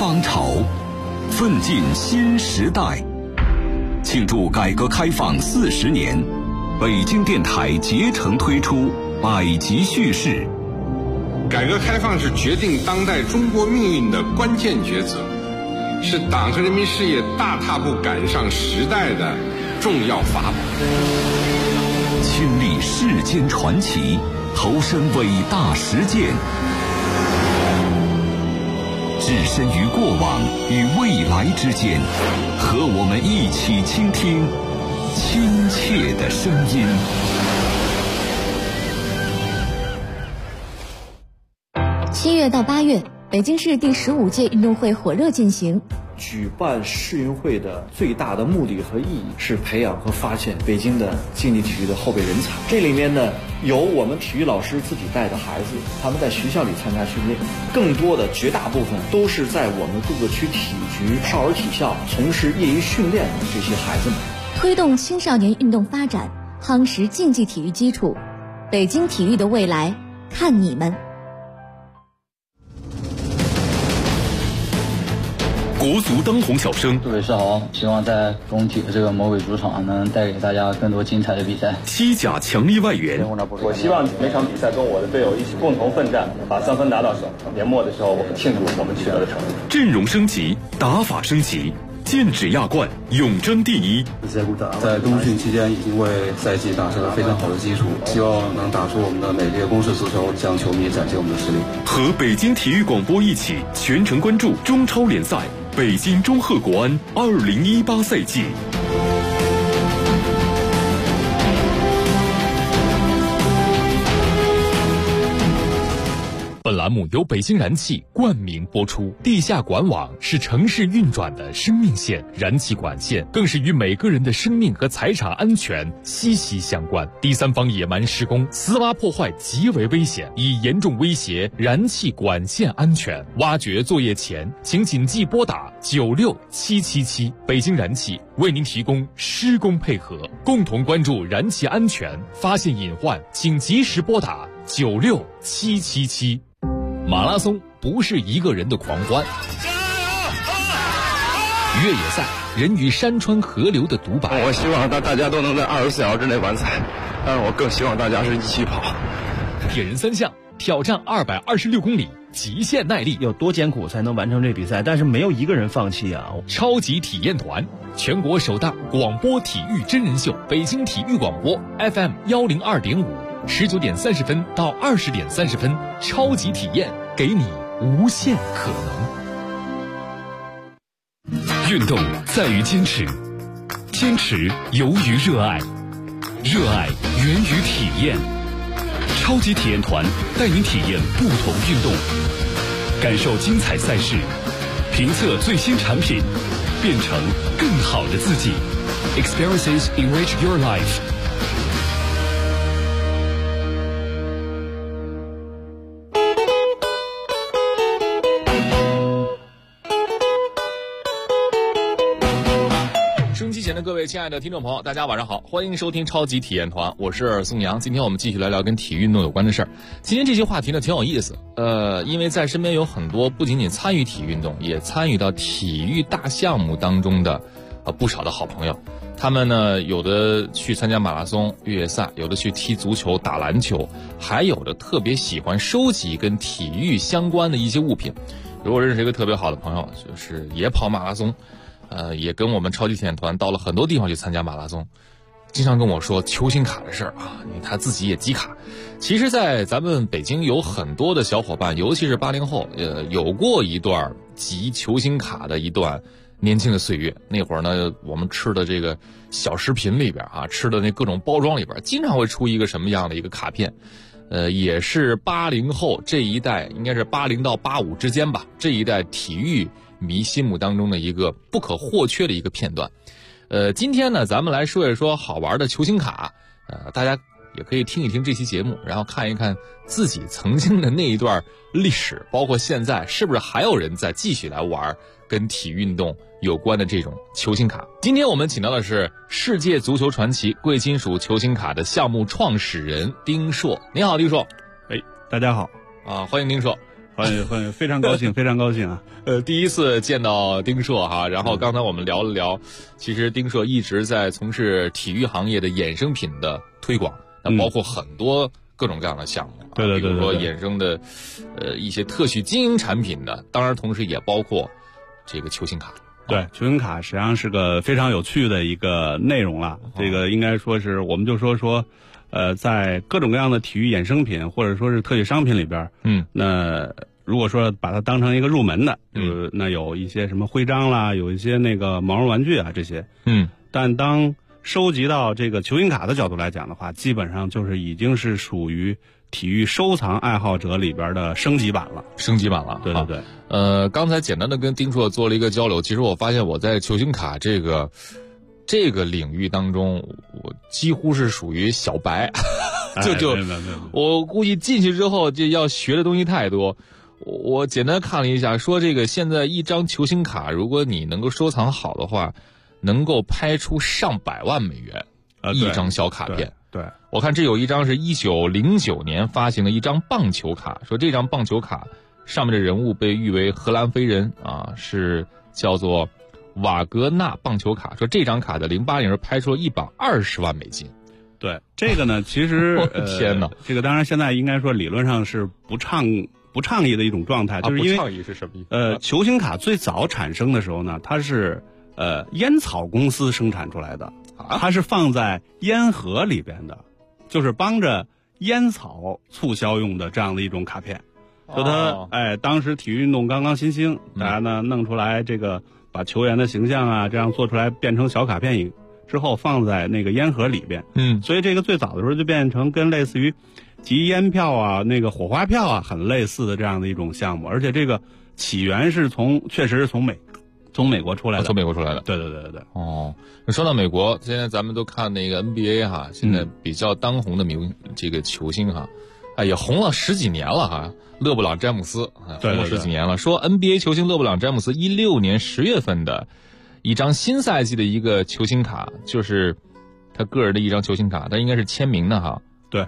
方潮，奋进新时代。庆祝改革开放40年，北京电台竭诚推出百集叙事。 改革开放是决定当代中国命运的关键抉择，是党和人民事业大踏步赶上时代的重要法宝。 亲历世间传奇，投身伟大实践，置身于过往与未来之间，和我们一起倾听亲切的声音。 7月到8月，北京市第15届运动会火热进行。 举办世运会的最大的目的和意义是培养和发现北京的竞技体育的后备人才。这里面呢，有我们体育老师自己带的孩子，他们在学校里参加训练，更多的绝大部分都是在我们各个区体局、少儿体校从事业余训练的这些孩子们。 推动青少年运动发展，夯实竞技体育基础，北京体育的未来看你们。 国足当红小生， 各位是好，希望在工体的这个魔鬼主场能带给大家更多精彩的比赛。 西甲强力外援， 我希望每场比赛跟我的队友一起共同奋战，把3分拿到手。年末的时候，我们庆祝我们取得的成绩。 阵容升级，打法升级，剑指亚冠，永争第一。 在冬训期间已经为赛季打下了非常好的基础，希望能打出我们的美丽的攻势足球，向球迷展现我们的实力。 和北京体育广播一起全程关注中超联赛。北京中赫国安2018赛季。本栏目由北京燃气冠名播出。地下管网是城市运转的生命线，燃气管线更是与每个人的生命和财产安全息息相关。第三方野蛮施工、私挖破坏极为危险，已严重威胁燃气管线安全。挖掘作业前，请谨记拨打96777，北京燃气为您提供施工配合，共同关注燃气安全，发现隐患请及时拨打96777。马拉松不是一个人的狂欢，越野赛人与山川河流的独白。 我希望大家都能在24小时之内完赛，但是我更希望大家是一起跑。 铁人3项挑战226公里，极限耐力， 有多艰苦才能完成这比赛？但是没有一个人放弃啊！ 超级体验团，全国首档广播体育真人秀，北京体育广播 FM102.5，19点30分到20点30分，超级体验，给你无限可能。运动在于坚持，坚持由于热爱，热爱源于体验。超级体验团带您体验不同运动，感受精彩赛事，评测最新产品，变成更好的自己。Experiences enrich your life。前的各位亲爱的听众朋友，大家晚上好，欢迎收听超级体验团，我是宋阳。今天我们继续来聊跟体育运动有关的事儿。今天这些话题呢挺有意思，因为在身边有很多不仅仅参与体育运动，也参与到体育大项目当中的不少的好朋友。他们呢有的去参加马拉松、越野赛，有的去踢足球、打篮球，还有的特别喜欢收集跟体育相关的一些物品。如果认识一个特别好的朋友，就是也跑马拉松。也跟我们超级体验团到了很多地方去参加马拉松，经常跟我说球星卡的事儿啊，因为他自己也集卡。其实在咱们北京有很多的小伙伴，尤其是80后，有过一段集球星卡的一段年轻的岁月。那会儿呢，我们吃的这个小食品里边啊，吃的那各种包装里边，经常会出一个什么样的一个卡片，也是80后这一代，应该是80到85之间吧，这一代体育迷心目当中的一个不可或缺的一个片段。今天呢，咱们来说一说好玩的球星卡，大家也可以听一听这期节目，然后看一看自己曾经的那一段历史，包括现在是不是还有人在继续来玩跟体育运动有关的这种球星卡。今天我们请到的是世界足球传奇贵金属球星卡的项目创始人丁硕。你好，丁硕。 大家好。 欢迎丁硕。 非常高兴，非常高兴啊！ 第一次见到丁硕哈，然后刚才我们聊了聊，其实丁硕一直在从事体育行业的衍生品的推广，那包括很多各种各样的项目， 对， 比如说衍生的一些特许经营产品的，当然同时也包括这个球星卡。 对，球星卡实际上是个非常有趣的一个内容了。这个应该说是，我们就说，在各种各样的体育衍生品或者说是特许商品里边，那如果说把它当成一个入门的，那有一些什么徽章啦，有一些那个毛绒玩具啊这些，但当收集到这个球星卡的角度来讲的话，基本上就是已经是属于体育收藏爱好者里边的升级版了。对。 刚才简单的跟丁硕做了一个交流，其实我发现我在球星卡这个领域当中，我几乎是属于小白，我估计进去之后就要学的东西太多。我简单看了一下，说这个现在一张球星卡，如果你能够收藏好的话，能够拍出上百万美元一张小卡片。 对， 我看这有一张是1909年发行的一张棒球卡，说这张棒球卡上面的人物被誉为荷兰飞人啊，是叫做瓦格纳棒球卡，说这张卡在08年时拍出了120万美金。 对，这个呢，其实天哪， 这个当然现在应该说理论上是不倡议的一种状态，就是因为不倡议是什么意思？ 球星卡最早产生的时候呢，它是烟草公司生产出来的，它是放在烟盒里边的，就是帮着烟草促销用的这样的一种卡片。就它当时体育运动刚刚新兴，大家呢弄出来这个把球员的形象啊这样做出来变成小卡片之后放在那个烟盒里边，所以这个最早的时候就变成跟类似于集烟票啊那个火花票啊很类似的这样的一种项目，而且这个起源是确实是从美国出来的， 从美国出来的。 对。 说到美国，现在咱们都看那个 NBA 哈，现在比较当红的这个球星哈，也红了十几年了哈，勒布朗詹姆斯红了十几年了。说 NBA 球星勒布朗詹姆斯16年10月份的一张新赛季的一个球星卡，就是他个人的一张球星卡，他应该是签名的哈。 对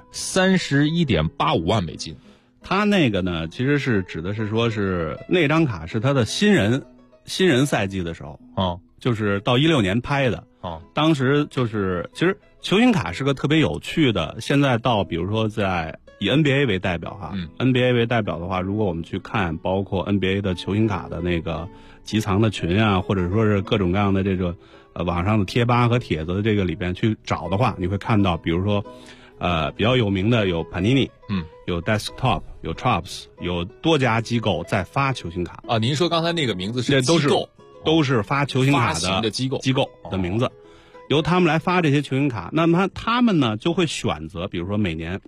，31.85万美金。 他那个呢，其实是指的是说是那张卡是他的新人赛季的时候，就是到16年拍的。当时就是其实球星卡是个特别有趣的，现在到比如说以 NBA 为代表哈，NBA 为代表的话，如果我们去看包括 NBA 的球星卡的那个集藏的群啊，或者说是各种各样的这个网上的贴吧和帖子的这个里边去找的话，你会看到比如说比较有名的有 Panini，有 Desktop， 有 Topps， 有多家机构在发球星卡啊。您说刚才那个名字是机构， 都是发球星卡的机构的名字，由他们来发这些球星卡。那么他们呢就会选择，比如说每年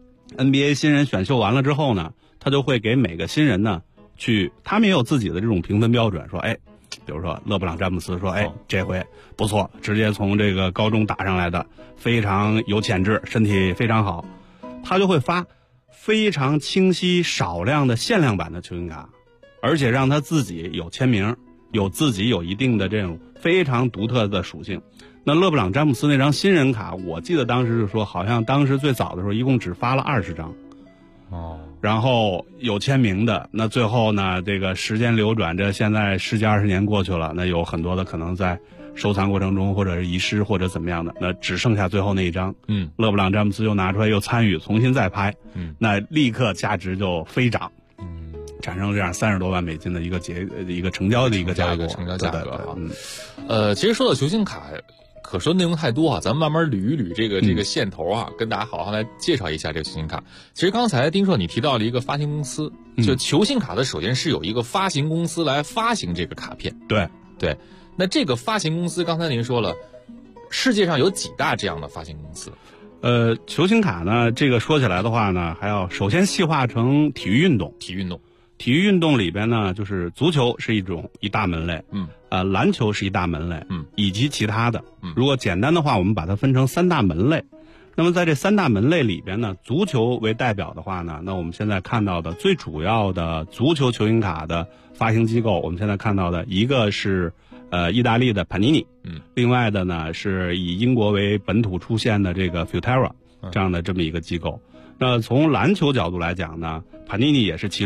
NBA 新人选秀完了之后呢，他就会给每个新人呢他们也有自己的这种评分标准，说比如说勒布朗詹姆斯说这回不错，直接从这个高中打上来的，非常有潜质，身体非常好，他就会发非常清晰少量的限量版的球星卡，而且让他自己有签名，自己有一定的这种非常独特的属性。那勒布朗詹姆斯那张新人卡，我记得当时是说好像当时最早的时候一共只发了20张，然后有签名的。那最后呢，这个时间流转，这现在10几20年过去了，那有很多的可能在收藏过程中或者是遗失或者怎么样的，那只剩下最后那一张，勒布朗詹姆斯又拿出来又参与重新再拍，那立刻价值就飞涨，产生这样30多万美金的一个成交的一个价格， 其实说到球星卡，可说内容太多啊，咱们慢慢捋一捋这个线头啊，跟大家好好来介绍一下这个球星卡。其实刚才丁硕你提到了一个发行公司，就球星卡的首先是有一个发行公司来发行这个卡片。对，那这个发行公司刚才您说了，世界上有几大这样的发行公司？ 球星卡呢，这个说起来的话呢，还要首先细化成体育运动。体育运动里边呢，就是足球是一大门类，篮球是一大门类，以及其他的。如果简单的话，我们把它分成3大门类。那么在这3大门类里边呢，足球为代表的话呢，那我们现在看到的最主要的足球球星卡的发行机构，我们现在看到的一个是意大利的 Panini，另外的呢是以英国为本土出现的这个 Futera 这样的这么一个机构。那从篮球角度来讲呢，Panini也是其中，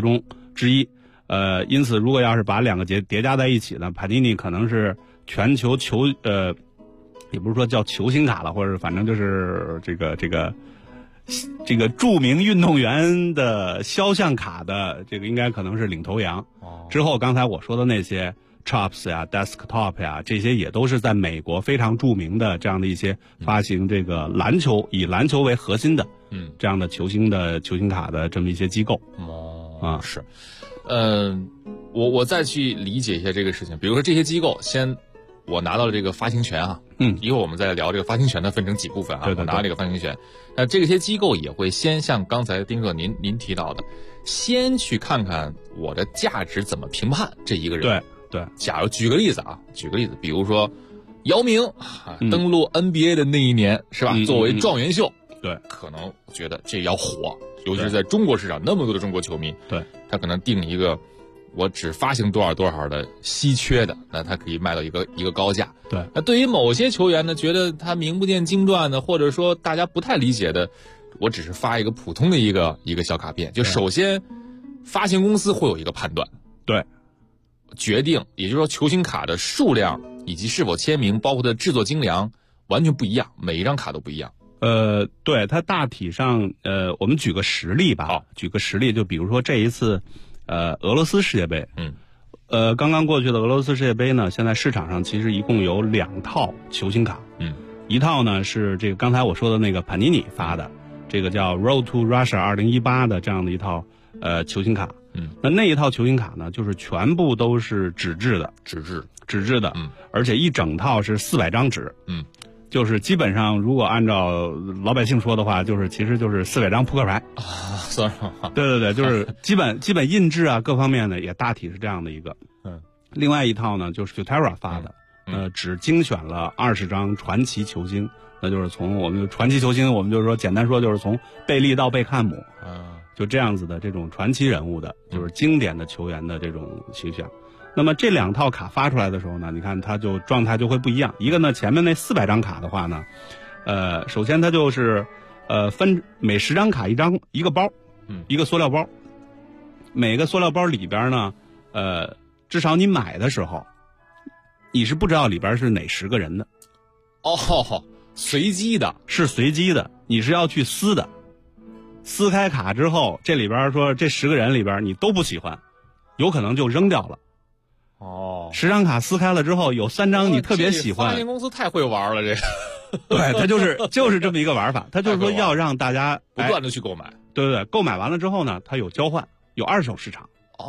之一。因此如果要是把两个叠加在一起呢，潘尼尼可能是全球也不是说叫球星卡了，或者反正就是这个著名运动员的肖像卡的这个应该可能是领头羊。之后刚才我说的那些 Chops 呀 Desktop 呀，这些也都是在美国非常著名的这样的一些发行这个以篮球为核心的这样的球星卡的这么一些机构。 是。我再去理解一下这个事情。比如说这些机构我拿到了这个发行权啊，一会儿我们再聊这个发行权的分成几部分啊。 对， 我拿了这个发行权，那这些机构也会先像刚才丁哥您提到的，先去看看我的价值怎么评判这一个人。 对， 假如举个例子，比如说姚明登陆 NBA 的那一年是吧？作为状元秀， 对， 可能觉得这要火，尤其是在中国市场那么多的中国球迷， 对， 他可能定一个我只发行多少的稀缺的，那他可以卖到一个高价。 对， 那对于某些球员呢，觉得他名不见经传的，或者说大家不太理解的，我只是发一个普通的一个小卡片。就首先，发行公司会有一个判断， 对， 决定，也就是说球星卡的数量以及是否签名，包括它的制作精良，完全不一样，每一张卡都不一样。 对，它大体上，我们举个实例吧。 好， 举个实例，就比如说这一次，俄罗斯世界杯。刚刚过去的俄罗斯世界杯呢，现在市场上其实一共有2套球星卡。一套呢是这个刚才我说的那个潘尼尼发的，这个叫 Road to Russia 2018的这样的一套球星卡。那一套球星卡呢，就是全部都是纸质的，而且一整套是400张纸。就是基本上，如果按照老百姓说的话，其实就是400张扑克牌啊，算上。 对，就是基本印制啊各方面呢也大体是这样的一个。另外一套呢就是 Futera 发的，只精选了20张传奇球星，那就是从我们传奇球星，我们就是说简单说就是从贝利到贝克汉姆，就这样子的这种传奇人物的，就是经典的球员的这种形象。那么这2套卡发出来的时候呢，你看它就状态就会不一样。一个呢，前面那400张卡的话呢，首先它就是分每10张卡一个包，一个塑料包，每个塑料包里边呢，至少你买的时候，你是不知道里边是哪10个人的。 随机的， 是随机的，你是要去撕的。撕开卡之后，这里边说这10个人里边你都不喜欢，有可能就扔掉了。10张卡撕开了之后，有3张你特别喜欢。 发行公司太会玩了，这个。 对，它就是这么一个玩法，它就是说要让大家不断的去购买。 对，购买完了之后呢，它有交换，有二手市场。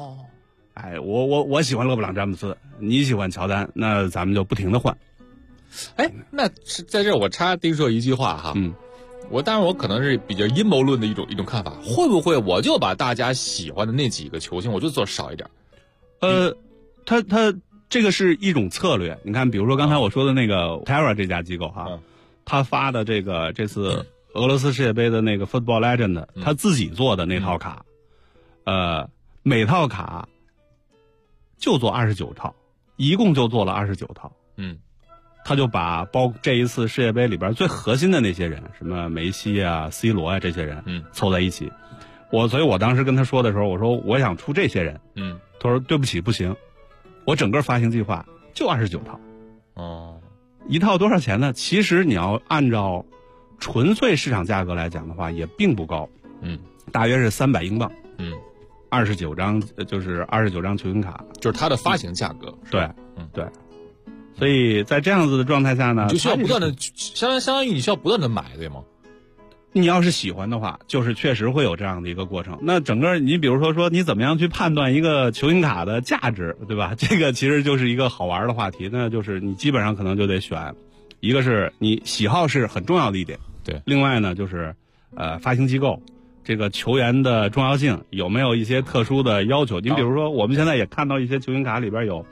我喜欢勒布朗詹姆斯，你喜欢乔丹，那咱们就不停的换。 那是在这我插丁说一句话哈。当然我可能是比较阴谋论的一种看法，会不会我就把大家喜欢的那几个球星我就做少一点？ 它这个是一种策略。你看，比如说刚才我说的那个 Terra 这家机构哈，他发的这次俄罗斯世界杯的那个 Football Legend，他自己做的那套卡，每套卡就做29套，一共就做了29套。他就把这一次世界杯里边最核心的那些人，什么梅西啊、C 罗啊这些人，凑在一起。所以我当时跟他说的时候，我说我想出这些人。他说对不起，不行，我整个发行计划就29套。一套多少钱呢？其实你要按照纯粹市场价格来讲的话，也并不高。大约是300英镑。29张，就是29张球星卡， 就是它的发行价格。 对，对。所以在这样子的状态下呢， 就需要不断的，相当于你需要不断的买，对吗？ 你要是喜欢的话，就是确实会有这样的一个过程。那整个你比如说你怎么样去判断一个球星卡的价值，对吧？这个其实就是一个好玩的话题。那就是你基本上可能就得选，一个是你喜好是很重要的一点， 对。 另外呢，就是发行机构这个球员的重要性有没有一些特殊的要求？你比如说，我们现在也看到一些球星卡里边有，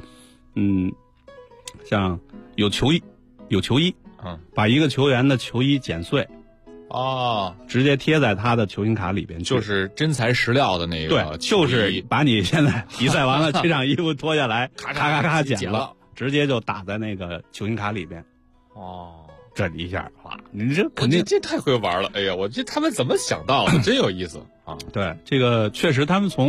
像有球衣，把一个球员的球衣剪碎。直接贴在他的球星卡里边去， 就是真材实料的那个。 对，就是把你现在比赛完了这场衣服脱下来，咔剪了，直接就打在那个球星卡里边。这一下，哇，你这肯定这太会玩了！哎呀，他们怎么想到的？真有意思啊！ 对，这个确实他们从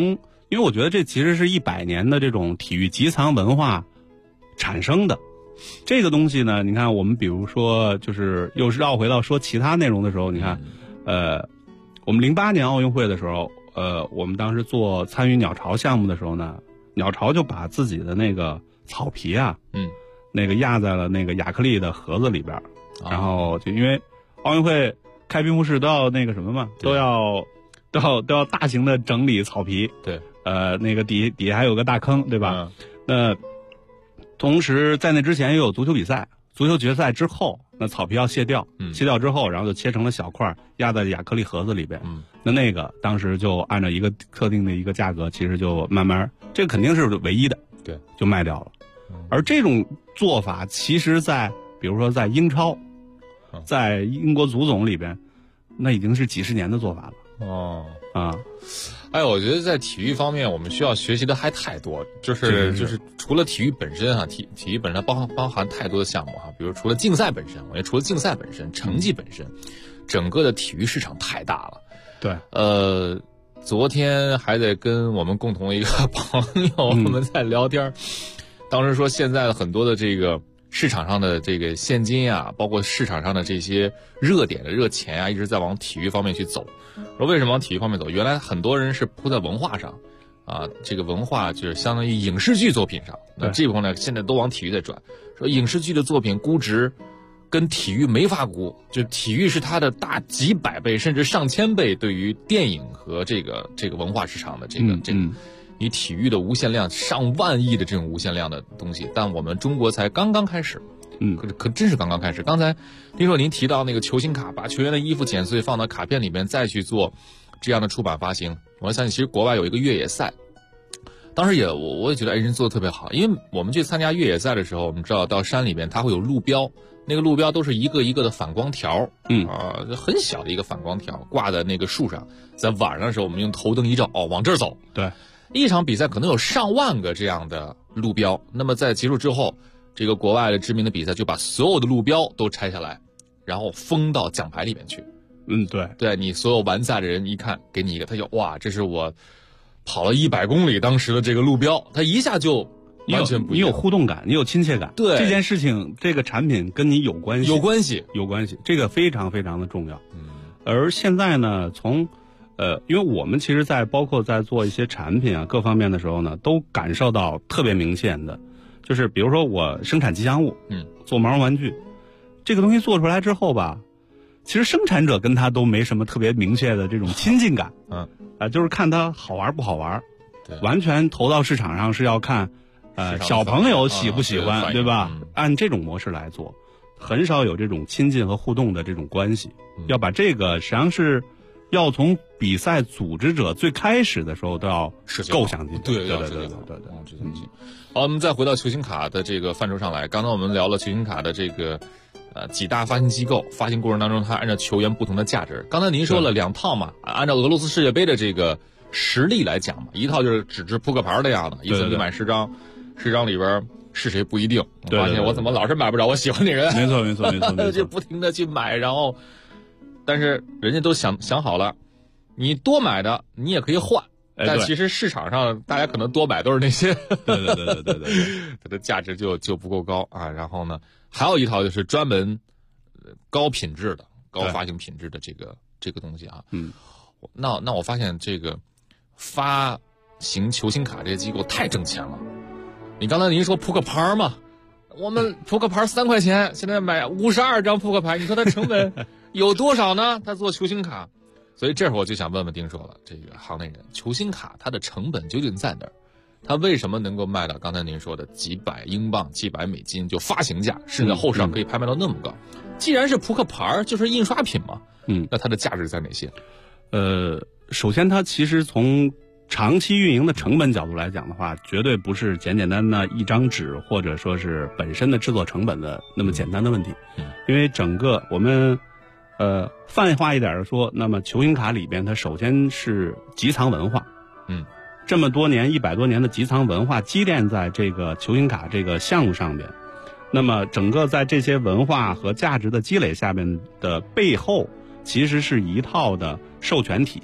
因为我觉得这其实是100年的这种体育集藏文化产生的。这个东西呢，你看我们比如说就是又绕回到说其他内容的时候，你看我们08年奥运会的时候，我们当时参与鸟巢项目的时候呢，鸟巢就把自己的那个草皮啊，那个压在了那个亚克力的盒子里边，然后就因为奥运会开闭幕式都要那个什么嘛，都要大型的整理草皮， 对， 那个底下还有个大坑，对吧？那同时在那之前又有足球比赛，足球决赛之后，那草皮要卸掉，卸掉之后，然后就切成了小块，压在亚克力盒子里边。那个当时就按照一个特定的一个价格，其实就慢慢，这个肯定是唯一的， 对，就卖掉了。而这种做法，其实比如说在英超，在英国足总里边，那已经是几十年的做法了。 我觉得在体育方面，我们需要学习的还太多，就是除了体育本身体育本身包含太多的项目比如除了竞赛本身，我觉得除了竞赛本身，成绩本身，整个的体育市场太大了。 对， 昨天还得跟我们共同的一个朋友我们在聊天，当时说现在的很多的这个市场上的这个现金啊，包括市场上的这些热点的热钱啊，一直在往体育方面去走。说为什么往体育方面走？原来很多人是扑在文化上这个文化就是相当于影视剧作品上，那这部分呢现在都往体育在转。说影视剧的作品估值跟体育没法估，就体育是它的大几百倍甚至上千倍对于电影和这个文化市场的这个你体育的无限量上万亿的这种无限量的东西，但我们中国才刚刚开始。可真是刚刚开始。刚才听说您提到那个球星卡，把球员的衣服剪碎放到卡片里面再去做这样的出版发行，我相信其实国外有一个越野赛，当时我也觉得人做的特别好。因为我们去参加越野赛的时候，我们知道到山里面它会有路标，那个路标都是一个一个的反光条，很小的一个反光条挂在那个树上，在晚上的时候我们用头灯一照，往这儿走。 对， 一场比赛可能有上万个这样的路标，那么在结束之后，这个国外的知名的比赛就把所有的路标都拆下来，然后封到奖牌里面去。对，你所有完赛的人一看给你一个，他就哇，这是我跑了100公里当时的这个路标，他一下就完全不一样。 你有互动感，你有亲切感。 对， 这件事情这个产品跟你有关系，这个非常非常的重要。而现在呢，因为我们其实包括在做一些产品各方面的时候呢，都感受到特别明显的，就是比如说我生产吉祥物，做毛绒玩具，这个东西做出来之后吧，其实生产者跟他都没什么特别明确的这种亲近感，就是看它好玩不好玩，完全投到市场上是要看，小朋友喜不喜欢，对吧？按这种模式来做，很少有这种亲近和互动的这种关系。要把这个实际上是要从比赛组织者最开始的时候都要构想进去。对。 好，我们再回到球星卡的这个范畴上来。刚才我们聊了球星卡的这个几大发行机构，发行过程当中它按照球员不同的价值。刚才您说了2套嘛，按照俄罗斯世界杯的这个实力来讲嘛，一套就是纸质扑克牌的样的，一次你买10张，10张里边是谁不一定。我发现我怎么老是买不着我喜欢的人。 没错就不停的去买，然后但是人家都想好了，你多买的你也可以换。但其实市场上大家可能多买都是那些， 对， 它的价值就不够高啊。然后呢，还有一套就是专门高品质的、高发行品质的这个东西啊。那我发现这个发行球星卡这些机构太挣钱了。你刚才您说扑克牌嘛，我们扑克牌3块钱，现在买52张扑克牌，你说它成本有多少呢？他做球星卡。所以这会儿我就想问问丁硕了，这个行内人，球星卡它的成本究竟在哪儿？它为什么能够卖到刚才您说的几百英镑、几百美金就发行价，甚至后市上可以拍卖到那么高？既然是扑克牌，就是印刷品嘛，那它的价值在哪些？ 首先它其实从长期运营的成本角度来讲的话，绝对不是简简单单的一张纸或者说是本身的制作成本的那么简单的问题。因为整个我们泛化一点的说，那么球星卡里边它首先是集藏文化，这么多年100多年的集藏文化积淀在这个球星卡这个项目上边，那么整个在这些文化和价值的积累下面的背后，其实是一套的授权体系。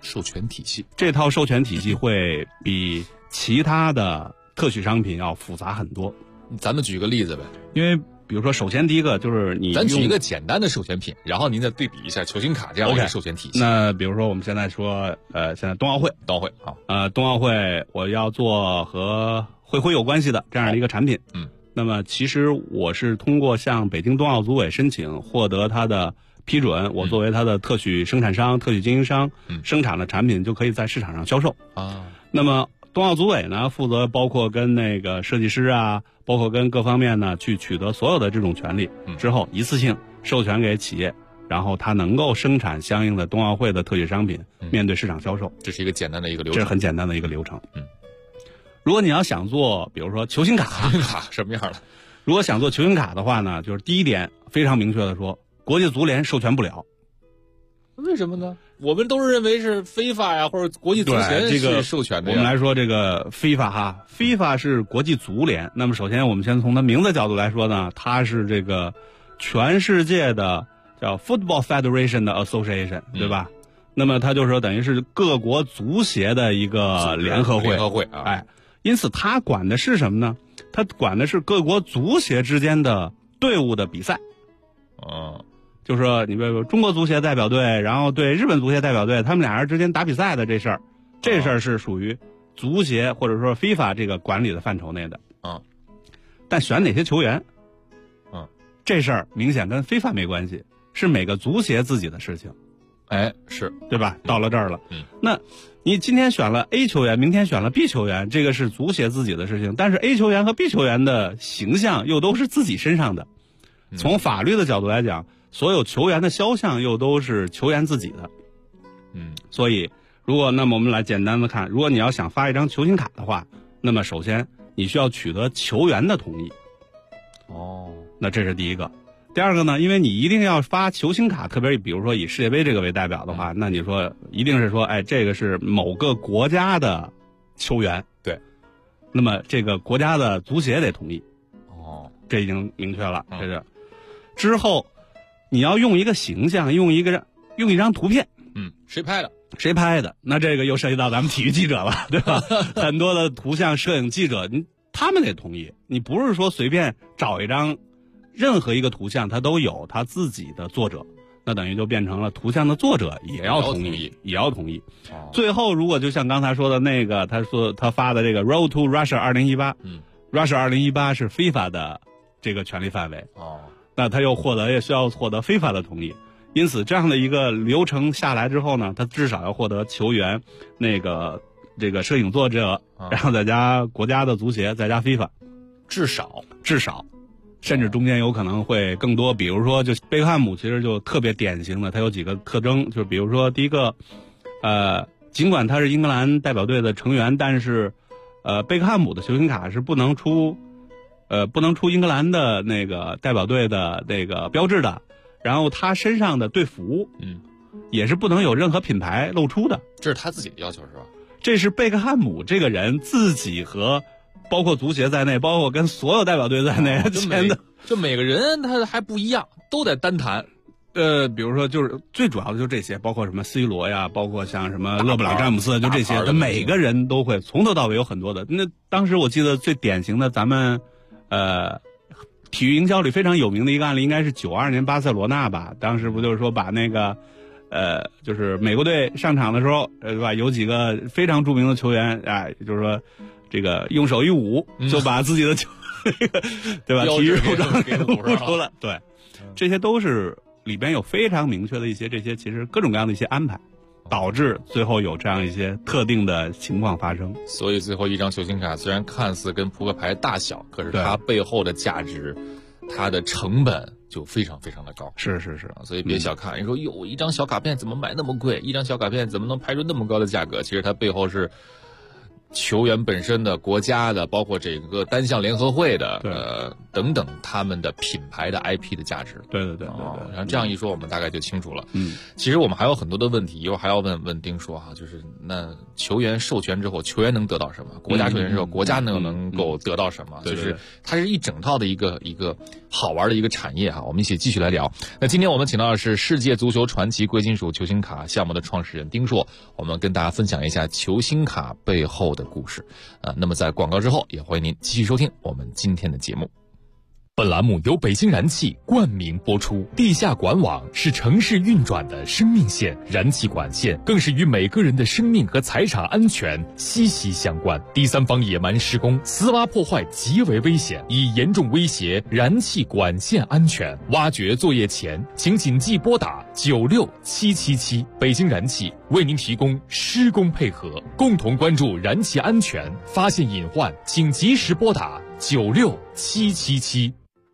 授权体系， 这套授权体系会比其他的特许商品要复杂很多。 咱们举个例子呗， 因为比如说，首先第一个就是咱举一个简单的授权品，然后您再对比一下球星卡这样一个授权体系。 那比如说我们现在说，现在冬奥会好，冬奥会我要做和会徽有关系的这样的一个产品，那么其实我是通过向北京冬奥组委申请，获得它的批准，我作为它的特许生产商、特许经营商，生产的产品就可以在市场上销售啊。那么冬奥组委呢，负责包括跟那个设计师啊，包括跟各方面呢去取得所有的这种权利，之后一次性授权给企业，然后它能够生产相应的冬奥会的特许商品，面对市场销售。 这是一个简单的一个流程， 这是很简单的一个流程。如果你要想做，比如说球星卡， 什么样的？ 如果想做球星卡的话呢，就是第一点非常明确的说，国际足联授权不了。 为什么呢？我们都是认为是FIFA呀，或者国际足协是授权的呀。 我们来说这个 FIFA 是国际足联。那么首先我们先从它名字角度来说呢，它是这个全世界的叫 Football Federation 的 Association， 对吧？那么它就是说等于是各国足协的一个联合会啊。因此它管的是什么呢？它管的是各国足协之间的队伍的比赛。就是说，你比如说中国足协代表队，然后对日本足协代表队，他们俩人之间打比赛的这事儿是属于足协或者说 FIFA 这个管理的范畴内的。但选哪些球员，这事儿明显跟 FIFA 没关系，是每个足协自己的事情。 是对吧？到了这儿了，那你今天选了 A 球员，明天选了 B 球员，这个是足协自己的事情。但是 A 球员和 B 球员的形象又都是自己身上的。从法律的角度来讲，所有球员的肖像又都是球员自己的。所以那么我们来简单的看，如果你要想发一张球星卡的话，那么首先你需要取得球员的同意。那这是第一个。第二个呢，因为你一定要发球星卡，特别比如说以世界杯这个为代表的话，那你说一定是说，这个是某个国家的球员， 对， 那么这个国家的足协得同意。这已经明确了，这是。之后你要用一个形象，用一张图片， 谁拍的，那这个又涉及到咱们体育记者了，对吧？很多的图像摄影记者，他们得同意，你不是说随便找一张。任何一个图像，它都有他自己的作者，那等于就变成了图像的作者也要同意。最后，如果就像刚才说的那个，他说他发的这个 Road to Russia 2018，Russia 2018是 FIFA 的这个权利范围。那他也需要获得 FIFA 的同意。因此，这样的一个流程下来之后呢，他至少要获得球员这个摄影作者，然后再加国家的足协，再加 FIFA， 至少。甚至中间有可能会更多，比如说，就贝克汉姆其实就特别典型的，他有几个特征，就是比如说第一个，尽管他是英格兰代表队的成员，但是，贝克汉姆的球星卡是不能出英格兰的那个代表队的那个标志的，然后他身上的队服，也是不能有任何品牌露出的， 这是他自己的要求是吧？ 这是贝克汉姆这个人自己和。包括足协在内，包括跟所有代表队在内签的， 就每个人他还不一样，都得单谈。 比如说就是最主要的就这些，包括什么 C 罗呀，包括像什么勒布朗詹姆斯，就这些，他每个人都会从头到尾有很多的。那当时我记得最典型的，咱们体育营销里非常有名的一个案例，应该是92年巴塞罗那吧？当时不就是说把那个就是美国队上场的时候，对吧？有几个非常著名的球员，就是说。这个用手一舞就把自己的球，对吧？体育服装给捂出了，对，这些都是里边有非常明确的一些这些其实各种各样的一些安排，导致最后有这样一些特定的情况发生。 所以最后一张球星卡虽然看似跟扑克牌大小，可是它背后的价值，它的成本就非常非常的高。 是， 所以别小看，你说哟，一张小卡片怎么买那么贵？一张小卡片怎么能拍出那么高的价格？其实它背后是。 球员本身的、国家的，包括这个单项联合会的，等等，他们的品牌的 IP 的价值。 对。 然后这样一说，我们大概就清楚了。其实我们还有很多的问题，一会儿还要问丁说哈，就是那球员授权之后，球员能得到什么？国家授权之后，国家能够得到什么？就是它是一整套的一个好玩的一个产业哈。我们一起继续来聊。那今天我们请到的是世界足球传奇贵金属球星卡项目的创始人丁硕，我们跟大家分享一下球星卡背后的故事。那么在广告之后，也欢迎您继续收听我们今天的节目。本栏目由北京燃气冠名播出。地下管网是城市运转的生命线，燃气管线更是与每个人的生命和财产安全息息相关。第三方野蛮施工、私挖破坏极为危险，已严重威胁燃气管线安全。挖掘作业前，请谨记拨打96777。北京燃气为您提供施工配合，共同关注燃气安全，发现隐患请及时拨打96777。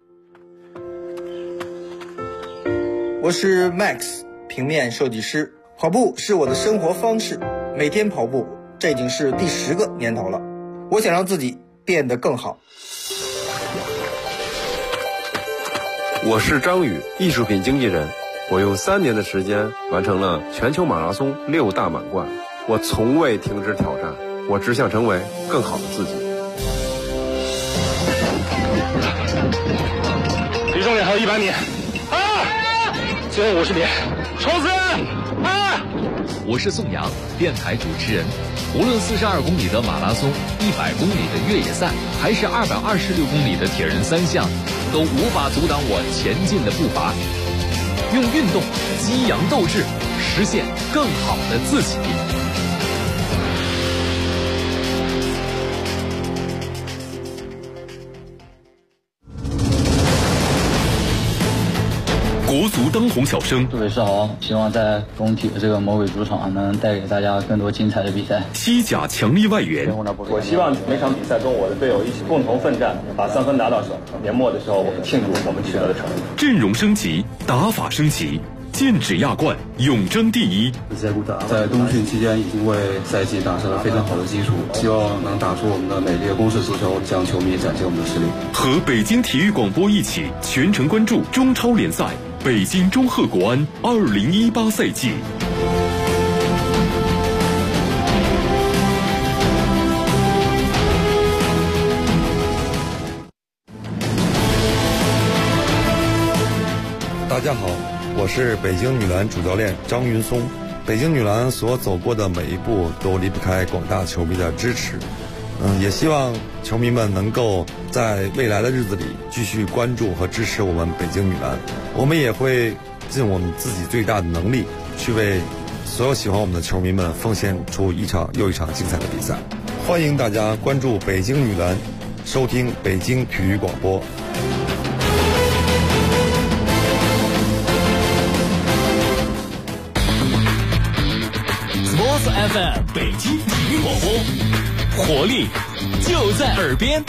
我是 Max 平面设计师，跑步是我的生活方式，每天跑步，这已经是第10个年头了。我想让自己变得更好。 我是张宇，艺术品经纪人。我用3年的时间完成了全球马拉松6大满贯。我从未停止挑战，我只想成为更好的自己。 离终点还有100米。最后50米，冲刺！ 我是宋阳，电台主持人。无论42公里的马拉松、100公里的越野赛，还是226公里的铁人3项，都无法阻挡我前进的步伐。用运动激扬斗志，实现更好的自己。 国足当红小生， 各位是好，希望在工体的这个魔鬼主场能带给大家更多精彩的比赛。 西甲强力外援， 我希望每场比赛跟我的队友一起共同奋战，把3分拿到手。年末的时候，我们庆祝我们取得的成绩。 阵容升级，打法升级，剑指亚冠，永争第一。 在冬训期间已经为赛季打下了非常好的基础，希望能打出我们的美丽的攻势足球，向球迷展现我们的实力。 和北京体育广播一起全程关注中超联赛北京中赫国安2018赛季。 大家好，我是北京女篮主教练张云松。北京女篮所走过的每一步都离不开广大球迷的支持。也希望球迷们能够在未来的日子里继续关注和支持我们北京女篮。我们也会尽我们自己最大的能力，去为所有喜欢我们的球迷们奉献出一场又一场精彩的比赛。欢迎大家关注北京女篮，收听北京体育广播。 FM 北京体育广播，活力就在耳边。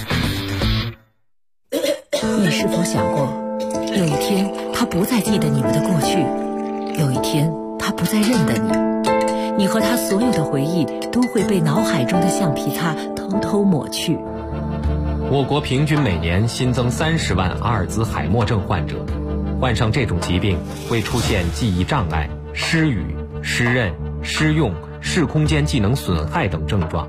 你是否想过，有一天他不再记得你们的过去，有一天他不再认得你，你和他所有的回忆都会被脑海中的橡皮擦偷偷抹去。 我国平均每年新增30万阿尔兹海默症患者，患上这种疾病会出现记忆障碍、失语、失认、失用、视空间技能损害等症状。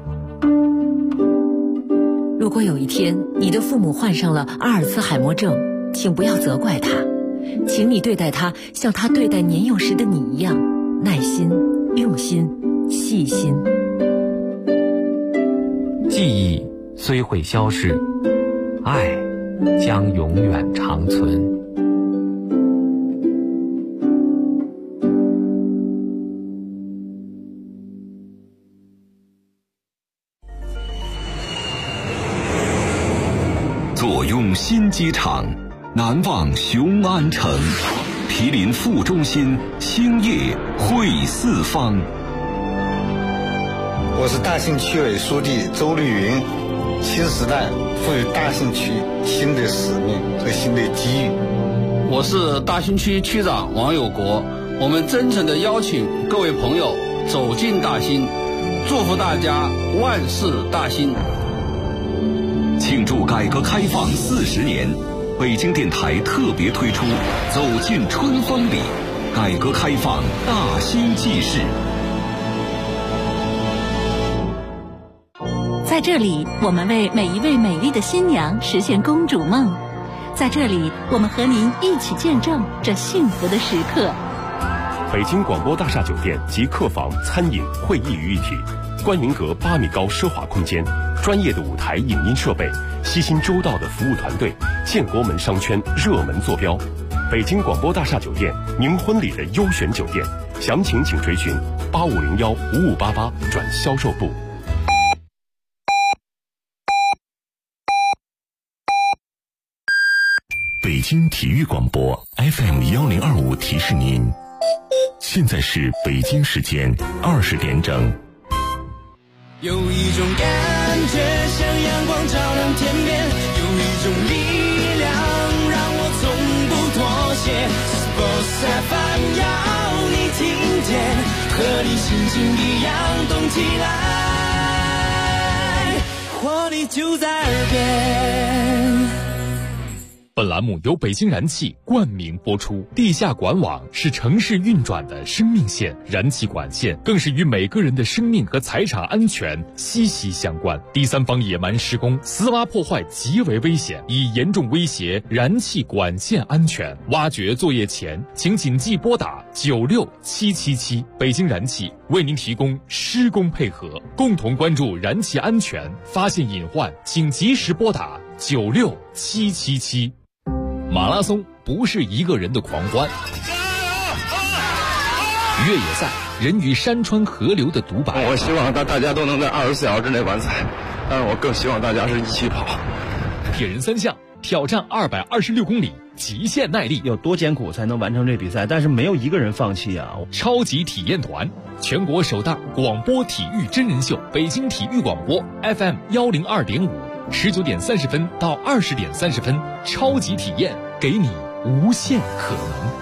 如果有一天你的父母患上了阿尔茨海默症，请不要责怪他，请你对待他像他对待年幼时的你一样，耐心、用心、细心。 记忆虽会消逝，爱将永远长存。 坐拥新机场，难忘雄安城，毗邻副中心，兴业汇四方。 我是大兴区委书记周绿云。新时代赋予大兴区新的使命和新的机遇。 我是大兴区区长王有国。我们真诚地邀请各位朋友走进大兴， 祝福大家万事大兴。 庆祝改革开放40年，北京电台特别推出《走进春风里》，改革开放大兴纪事。 在这里，我们为每一位美丽的新娘实现公主梦。在这里，我们和您一起见证这幸福的时刻。 北京广播大厦酒店集客房、餐饮、会议于一体，观云阁8米高奢华空间，专业的舞台影音设备，悉心周到的服务团队，建国门商圈热门坐标。北京广播大厦酒店，您婚礼的优选酒店，详情请垂询8501-5588转销售部。 北京体育广播 FM1025提示您，现在是北京时间20点整。 有一种感觉像阳光照亮天边，有一种力量让我从不妥协。Sports FM 要你听见，和你心情一样动起来，活力就在耳边。 本栏目由北京燃气冠名播出。地下管网是城市运转的生命线，燃气管线更是与每个人的生命和财产安全息息相关。第三方野蛮施工、私挖破坏极为危险，已严重威胁燃气管线安全。挖掘作业前，请谨记拨打96777。北京燃气为您提供施工配合，共同关注燃气安全，发现隐患请及时拨打96777。马拉松不是一个人的狂欢，越野赛人与山川河流的独白。 我希望大家都能在24小时之内完赛，但是我更希望大家是一起跑。 铁人3项挑战226公里，极限耐力， 有多艰苦才能完成这比赛？但是没有一个人放弃啊！ 超级体验团，全国首档广播体育真人秀，北京体育广播 FM102.5，19点30分到20点30分，超级体验，给你无限可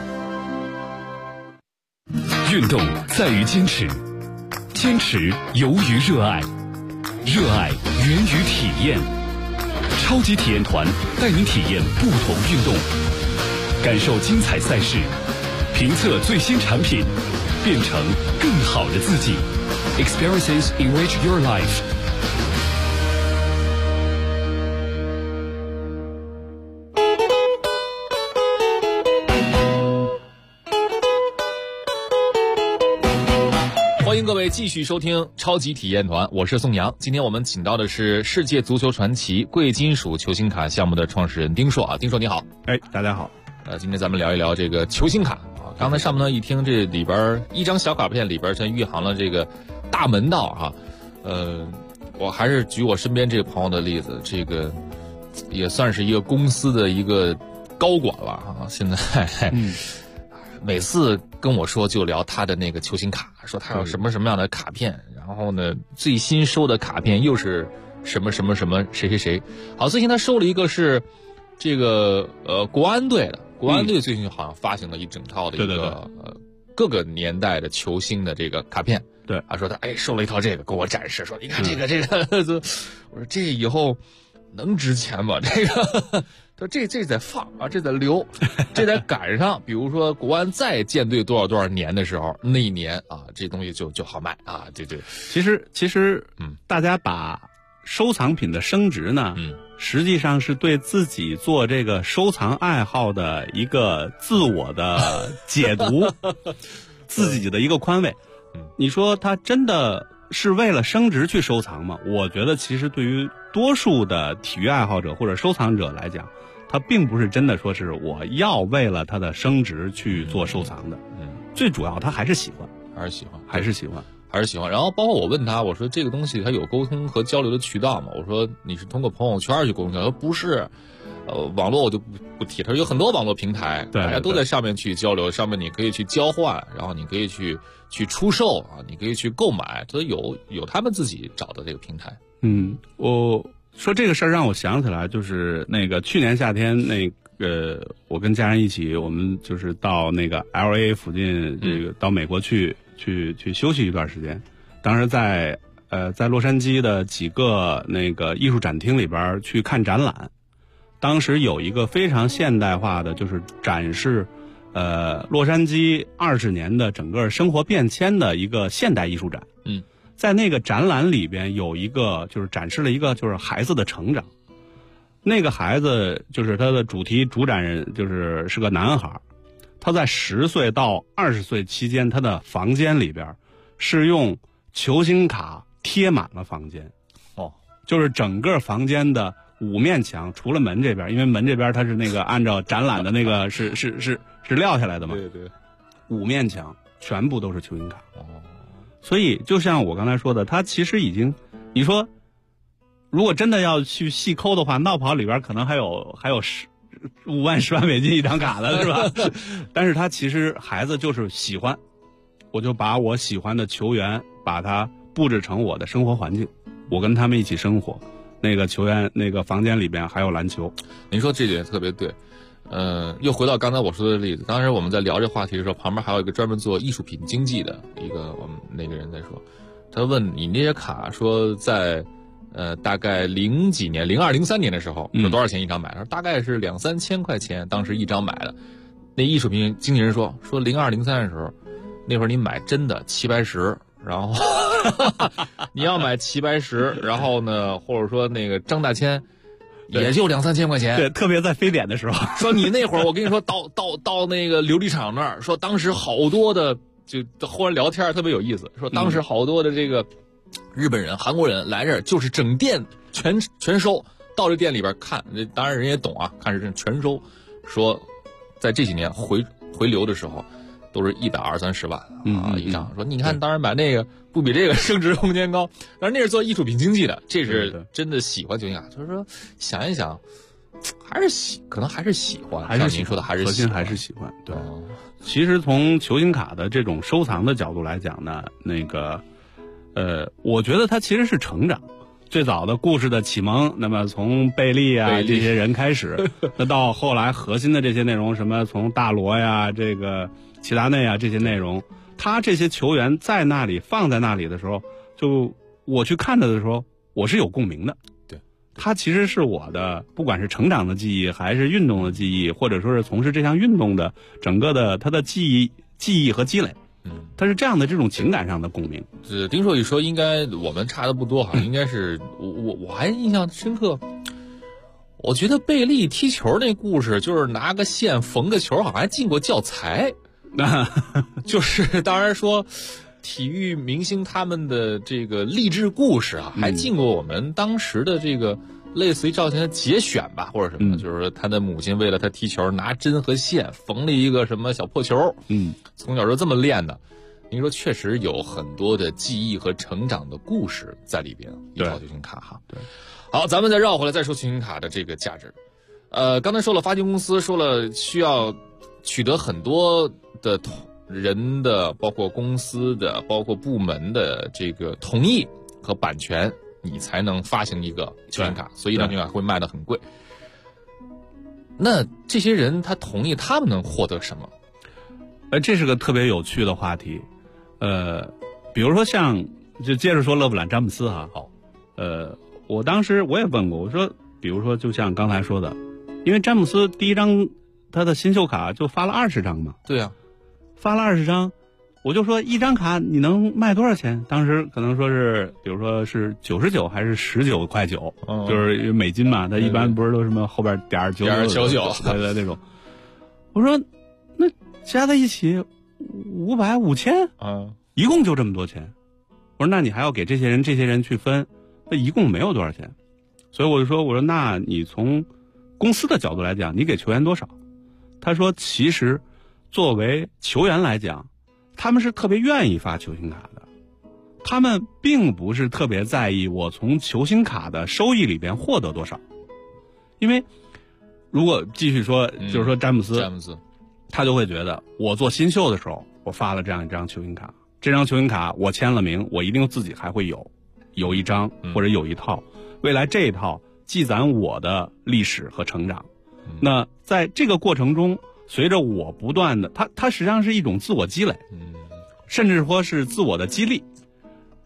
能。运动在于坚持，坚持由于热爱，热爱源于体验。超级体验团带您体验不同运动，感受精彩赛事，评测最新产品，变成更好的自己。Experiences enrich your life。 欢迎各位继续收听超级体验团，我是宋阳。今天我们请到的是世界足球传奇贵金属球星卡项目的创始人丁硕啊，丁硕你好。 大家好。 今天咱们聊一聊这个球星卡啊。刚才上面呢一听，这里边一张小卡片里边全蕴含了这个大门道哈。我还是举我身边这个朋友的例子，这个也算是一个公司的一个高管了啊。现在每次跟我说就聊他的那个球星卡，说他有什么什么样的卡片，然后呢最新收的卡片又是什么什么什么谁谁谁。好，最近他收了一个是这个国安队的，国安队最近好像发行了一整套的一个各个年代的球星的这个卡片。 对， 他说他收了一套这个给我展示，说你看这个我说这以后能值钱吗？这个他说这得放啊，这得留，这得赶上。比如说国安再建队多少年的时候，那一年啊，这东西就好卖啊。对， 其实大家把收藏品的升值呢，实际上是对自己做这个收藏爱好的一个自我的解读，自己的一个宽慰。你说他真的是为了升值去收藏吗？我觉得其实对于多数的体育爱好者或者收藏者来讲，他并不是真的说是我要为了它的升值去做收藏的。最主要他还是喜欢。然后包括我问他，我说这个东西它有沟通和交流的渠道吗？我说你是通过朋友圈去沟通？他说不是。网络我就不提，他说有很多网络平台，大家都在上面去交流，上面你可以去交换，然后你可以去出售啊，你可以去购买，都有他们自己找的这个平台。我说这个事儿让我想起来，就是那个去年夏天我跟家人一起，我们就是到那个 LA 附近，这个到美国去休息一段时间。当时在在洛杉矶的几个那个艺术展厅里边去看展览，当时有一个非常现代化的，就是展示洛杉矶20年的整个生活变迁的一个现代艺术展。在那个展览里边有一个就是展示了一个就是孩子的成长。那个孩子就是他的主展人是个男孩，他在10岁到20岁期间，他的房间里边是用球星卡贴满了房间。就是整个房间的5面墙，除了门这边，因为门这边它是那个按照展览的那个是撂下来的嘛。 对对 ，5面墙全部都是球星卡。所以就像我刚才说的，他其实已经，你说如果真的要去细抠的话，闹跑里边可能还有5万10万美金一张卡的是吧？但是他其实孩子就是喜欢，我就把我喜欢的球员把它布置成我的生活环境，我跟他们一起生活。那个球员那个房间里边还有篮球。 您说这点特别对。又回到刚才我说的例子，当时我们在聊这话题的时候，旁边还有一个专门做艺术品经济的一个我们那个人在说，他问你那些卡说在大概02、03年的时候有多少钱一张买？他说大概是2、3千块钱，当时一张买的。那艺术品经纪人说02、03的时候，那会儿你买真的710，然后你要买710，然后呢，或者说那个张大千。也就2、3千块钱， 对，特别在非典的时候。 说你那会儿，我跟你说，到那个琉璃厂那儿，说当时好多的，就后来聊天特别有意思，说当时好多的这个日本人、韩国人来这儿，就是整店全收，到这店里边看，当然人也懂啊，看是全收。说在这几年回流的时候，都是120、130万啊一张。说你看，当然买那个不比这个升值空间高，但是那是做艺术品经济的，这是真的喜欢球星卡。就是说想一想，可能还是喜欢， 还是您说的还是核心还是喜欢。对，其实从球星卡的这种收藏的角度来讲呢，那个我觉得它其实是成长。最早的故事的启蒙，那么从贝利啊这些人开始，那到后来核心的这些内容，什么从大罗呀、这个齐达内啊这些内容，他这些球员在那里放在那里的时候，就我去看他的时候，我是有共鸣的。 对， 他其实是我的，不管是成长的记忆，还是运动的记忆，或者说是从事这项运动的整个的他的记忆和积累。它是这样的这种情感上的共鸣。 丁硕一说，应该我们差的不多哈，应该是我还印象深刻。我觉得贝利踢球那故事，就是拿个线缝个球，好像还进过教材。就是当然说，体育明星他们的这个励志故事啊，还进过我们当时的这个类似于赵钱的节选吧，或者什么，就是说他的母亲为了他踢球，拿针和线缝了一个什么小破球。从小就这么练的。您说确实有很多的记忆和成长的故事在里边，一套球星卡哈。 对， 好，咱们再绕回来再说球星卡的这个价值。刚才说了发行公司，说了需要取得很多的人的，包括公司的，包括部门的这个同意和版权，你才能发行一个球星卡，所以一张球星卡会卖得很贵。那这些人他同意，他们能获得什么？ 这是个特别有趣的话题。比如说就接着说勒布朗詹姆斯哈。 好， 我当时我也问过，我说，比如说就像刚才说的，因为詹姆斯第一张他的新秀卡就发了20张嘛。 对啊， 发了20张，我就说一张卡你能卖多少钱？当时可能说是，比如说是99还是19块9，就是美金嘛，他一般不是都什么后边.99对那种。我说那加在一起500、5000，一共就这么多钱。我说那你还要给这些人去分，那一共没有多少钱。所以我说那你从公司的角度来讲，你给球员多少？他说其实作为球员来讲，他们是特别愿意发球星卡的，他们并不是特别在意我从球星卡的收益里边获得多少。因为如果继续说，就是说詹姆斯他就会觉得我做新秀的时候我发了这样一张球星卡，这张球星卡我签了名，我一定自己还会有一张或者有一套，未来这一套积攒我的历史和成长。那在这个过程中，随着我不断的它实际上是一种自我积累，甚至说是自我的激励。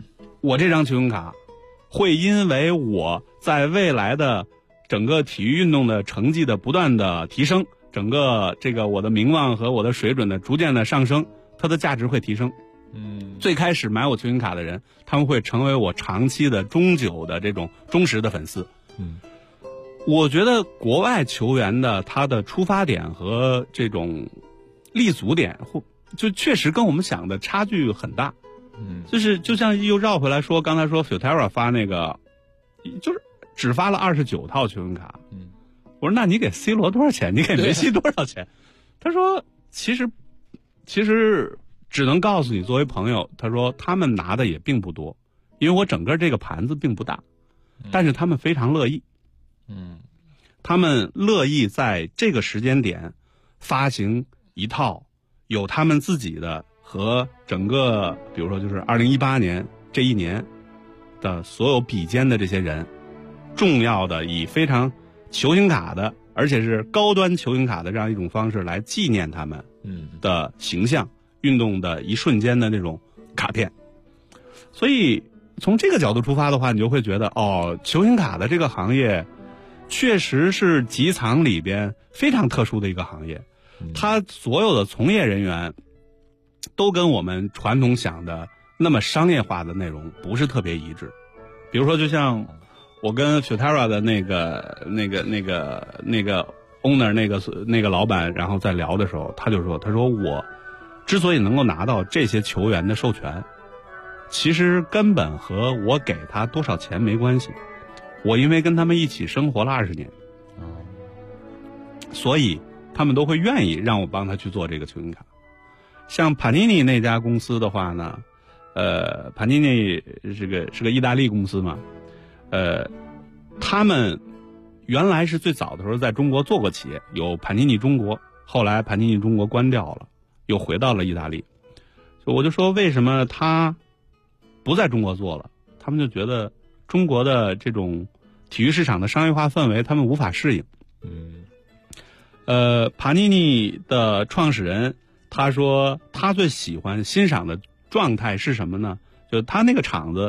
我这张球星卡会因为我在未来的整个体育运动的成绩的不断的提升，整个这个我的名望和我的水准的逐渐的上升，它的价值会提升。最开始买我球星卡的人，他们会成为我长期的终久的这种忠实的粉丝。我觉得国外球员的他的出发点和这种立足点，就确实跟我们想的差距很大。就是就像又绕回来说，刚才说 Futera 发那个，就是只发了29套球星卡。我说那你给 C 罗多少钱？你给梅西多少钱？他说其实只能告诉你作为朋友，他说他们拿的也并不多，因为我整个这个盘子并不大，但是他们非常乐意。他们乐意在这个时间点发行一套有他们自己的和整个比如说就是2018年这一年的所有比肩的这些人，重要的以非常球星卡的而且是高端球星卡的这样一种方式来纪念他们的形象运动的一瞬间的那种卡片。所以从这个角度出发的话，你就会觉得球星卡的这个行业确实是集藏里边非常特殊的一个行业，它所有的从业人员都跟我们传统想的那么商业化的内容不是特别一致。比如说就像我跟 Futera 的那个 owner 那个老板，然后在聊的时候，他说我之所以能够拿到这些球员的授权，其实根本和我给他多少钱没关系，我因为跟他们一起生活了20年，所以他们都会愿意让我帮他去做这个球星卡。像帕尼尼那家公司的话呢，帕尼尼是个意大利公司嘛，他们原来是最早的时候在中国做过企业，有帕尼尼中国，后来帕尼尼中国关掉了，又回到了意大利。我就说为什么他不在中国做了，他们就觉得中国的这种体育市场的商业化氛围他们无法适应。帕尼尼的创始人他说他最喜欢欣赏的状态是什么呢？就他那个厂子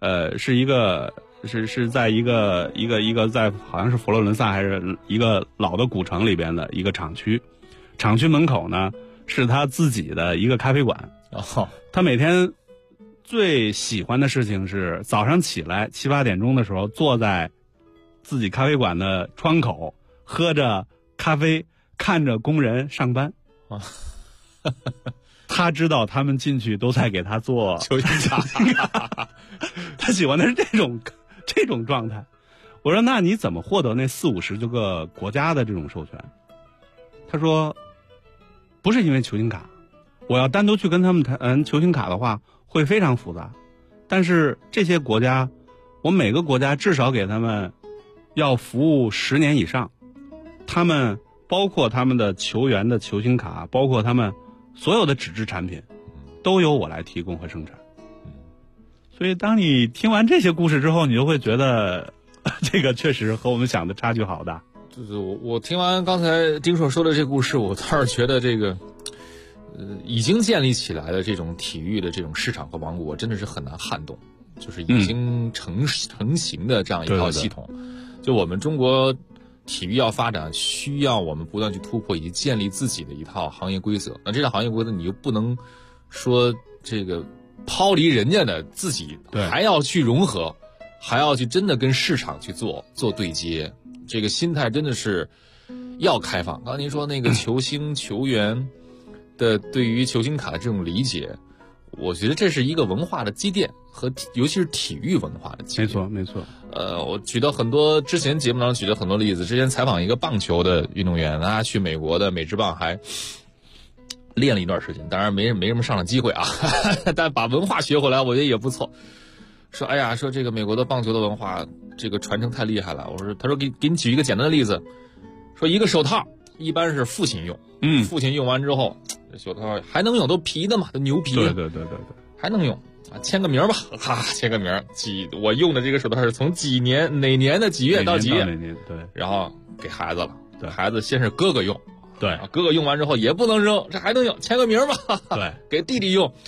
是在一个在好像是佛罗伦萨还是一个老的古城里边的一个厂区门口呢是他自己的一个咖啡馆。他每天最喜欢的事情是早上起来7、8点钟的时候坐在自己咖啡馆的窗口，喝着咖啡，看着工人上班。他知道他们进去都在给他做球星卡， 他喜欢的是这种状态。我说那你怎么获得那40-50个国家的这种授权？他说不是因为球星卡，我要单独去跟他们谈球星卡的话会非常复杂，但是这些国家我每个国家至少给他们要服务10年以上，他们包括他们的球员的球星卡，包括他们所有的纸质产品都由我来提供和生产。所以当你听完这些故事之后，你就会觉得这个确实和我们想的差距好大。 就是我听完刚才丁硕说的这故事，我倒是觉得这个已经建立起来的这种体育的这种市场和王国真的是很难撼动，就是已经成型的这样一套系统。就我们中国体育要发展，需要我们不断去突破以及建立自己的一套行业规则。那这套行业规则你又不能说这个抛离人家的，自己还要去融合，还要去真的跟市场去做对接。这个心态真的是要开放。刚才您说那个球星球员的对于球星卡的这种理解，我觉得这是一个文化的积淀和尤其是体育文化的积淀。 没错。 我举到很多之前节目当中举了很多例子。之前采访一个棒球的运动员，他去美国的美职棒还练了一段时间，当然没什么上场机会啊，但把文化学回来，我觉得也不错。说哎呀，说这个美国的棒球的文化这个传承太厉害了。他说给你举一个简单的例子，说一个手套一般是父亲用，父亲用完之后，这手套还能用，都皮的嘛，都牛皮， 对， 还能用啊，签个名吧，签个名，我用的这个手套是从哪年的几月到几月， 对， 然后给孩子了，对，孩子先是哥哥用， 对， 哥哥用完之后也不能扔，这还能用，签个名吧， 对， 给弟弟用。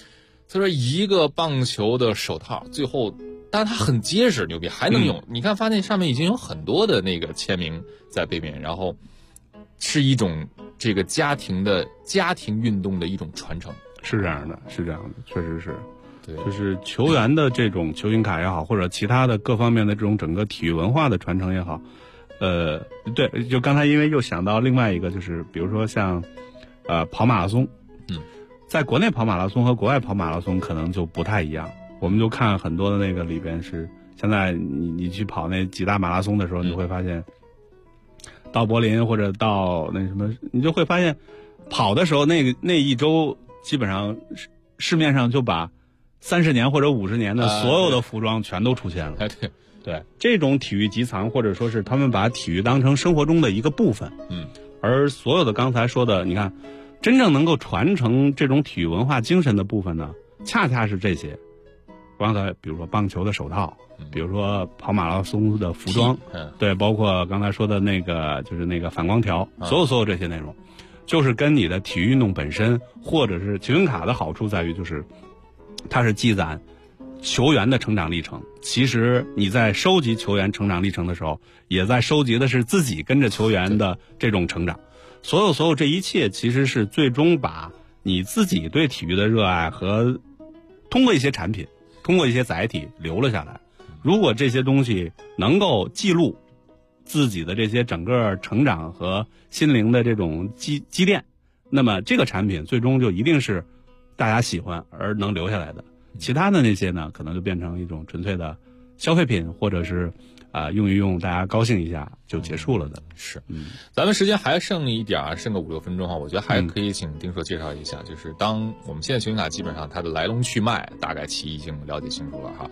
他说一个棒球的手套，最后，但是它很结实，牛逼，还能用。你看，发现上面已经有很多的那个签名在背面，然后是一种这个家庭运动的一种传承。 是这样的，确实是。对，就是球员的这种球星卡也好，或者其他的各方面的这种整个体育文化的传承也好，对，就刚才因为又想到另外一个，就是比如说像跑马拉松，在国内跑马拉松和国外跑马拉松可能就不太一样。我们就看很多的那个里边是，现在你去跑那几大马拉松的时候，你会发现，到柏林或者到那什么，你就会发现，跑的时候那一周基本上市面上就把30年或者50年的所有的服装全都出现了。对，这种体育集藏，或者说是他们把体育当成生活中的一个部分。而所有的刚才说的，你看，真正能够传承这种体育文化精神的部分呢，恰恰是这些。刚才比如说棒球的手套，比如说跑马拉松的服装，对，包括刚才说的那个就是那个反光条，所有这些内容，就是跟你的体育运动本身，或者是球星卡的好处在于，就是它是积攒球员的成长历程。其实你在收集球员成长历程的时候，也在收集的是自己跟着球员的这种成长。所有这一切，其实是最终把你自己对体育的热爱和通过一些产品，通过一些载体留了下来。如果这些东西能够记录自己的这些整个成长和心灵的这种积淀，那么这个产品最终就一定是大家喜欢而能留下来的。其他的那些呢，可能就变成一种纯粹的消费品，或者是用一用，大家高兴一下就结束了的。 是，咱们时间还剩一点，剩个5-6分钟哈，我觉得还可以请丁硕介绍一下，就是当我们现在球星卡基本上它的来龙去脉大概其已经了解清楚了哈。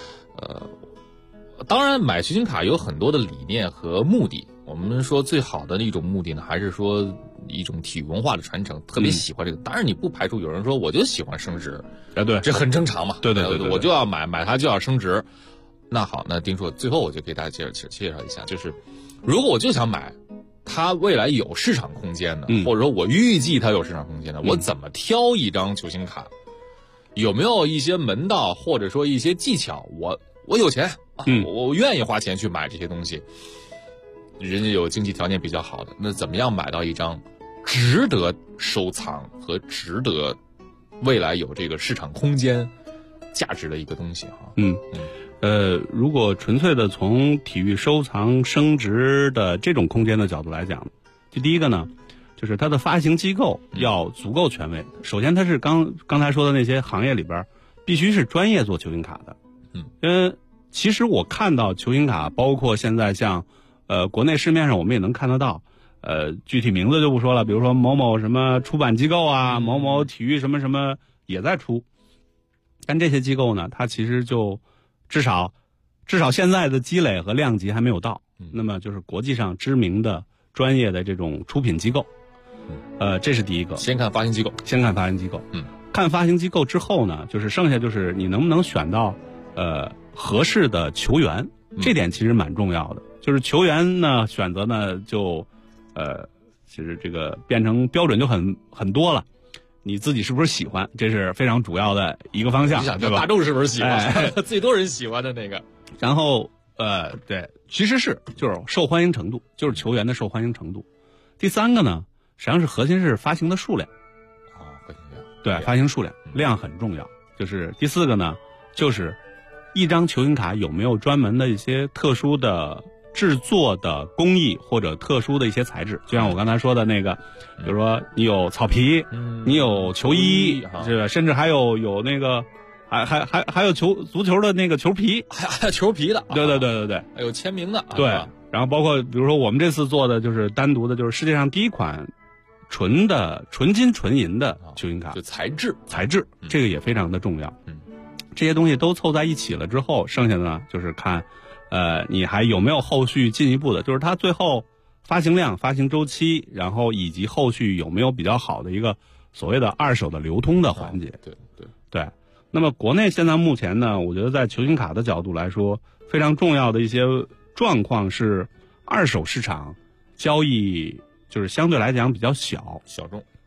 当然买球星卡有很多的理念和目的，我们说最好的一种目的呢，还是说一种体育文化的传承，特别喜欢这个。当然你不排除有人说我就喜欢升值， 对， 这很正常嘛。 对， 我就要买它就要升值。那好，那丁硕最后我就给大家介绍一下，就是如果我就想买它未来有市场空间的，或者说我预计它有市场空间的，我怎么挑一张球星卡？有没有一些门道，或者说一些技巧？我有钱我愿意花钱去买这些东西，人家有经济条件比较好的，那怎么样买到一张值得收藏和值得未来有这个市场空间价值的一个东西哈？ 如果纯粹的从体育收藏升值的这种空间的角度来讲，就第一个呢，就是它的发行机构要足够权威。首先它是刚才说的那些行业里边必须是专业做球星卡的。其实我看到球星卡，包括现在像国内市面上我们也能看得到，具体名字就不说了，比如说某某什么出版机构啊，某某体育什么什么也在出。但这些机构呢，它其实就至少现在的积累和量级还没有到，那么就是国际上知名的专业的这种出品机构，这是第一个。 先看发行机构， 看发行机构之后呢，就是剩下就是你能不能选到合适的球员，这点其实蛮重要的。就是球员呢选择呢就其实这个变成标准就很多了。你自己是不是喜欢，这是非常主要的一个方向，对吧？ 大众是不是喜欢？最多人喜欢的那个。 然后对，其实就是受欢迎程度，就是球员的受欢迎程度。第三个呢，实际上是核心是发行的数量。 发行量。 对，发行数量很重要。就是第四个呢，就是一张球星卡有没有专门的一些特殊的制作的工艺或者特殊的一些材质，就像我刚才说的那个，比如说你有草皮，你有球衣，是吧？甚至还有那个，还有足球的那个球皮， 还有球皮的， 对， 还有签名的， 对。然后包括比如说我们这次做的就是单独的，就是世界上第一款纯金纯银的球星卡， 就材质， 这个也非常的重要。这些东西都凑在一起了之后，剩下的呢就是看。你还有没有后续进一步的？就是它最后发行量、发行周期，然后以及后续有没有比较好的一个所谓的二手的流通的环节？对。那么国内现在目前呢，我觉得在球星卡的角度来说，非常重要的一些状况是二手市场交易就是相对来讲比较小众。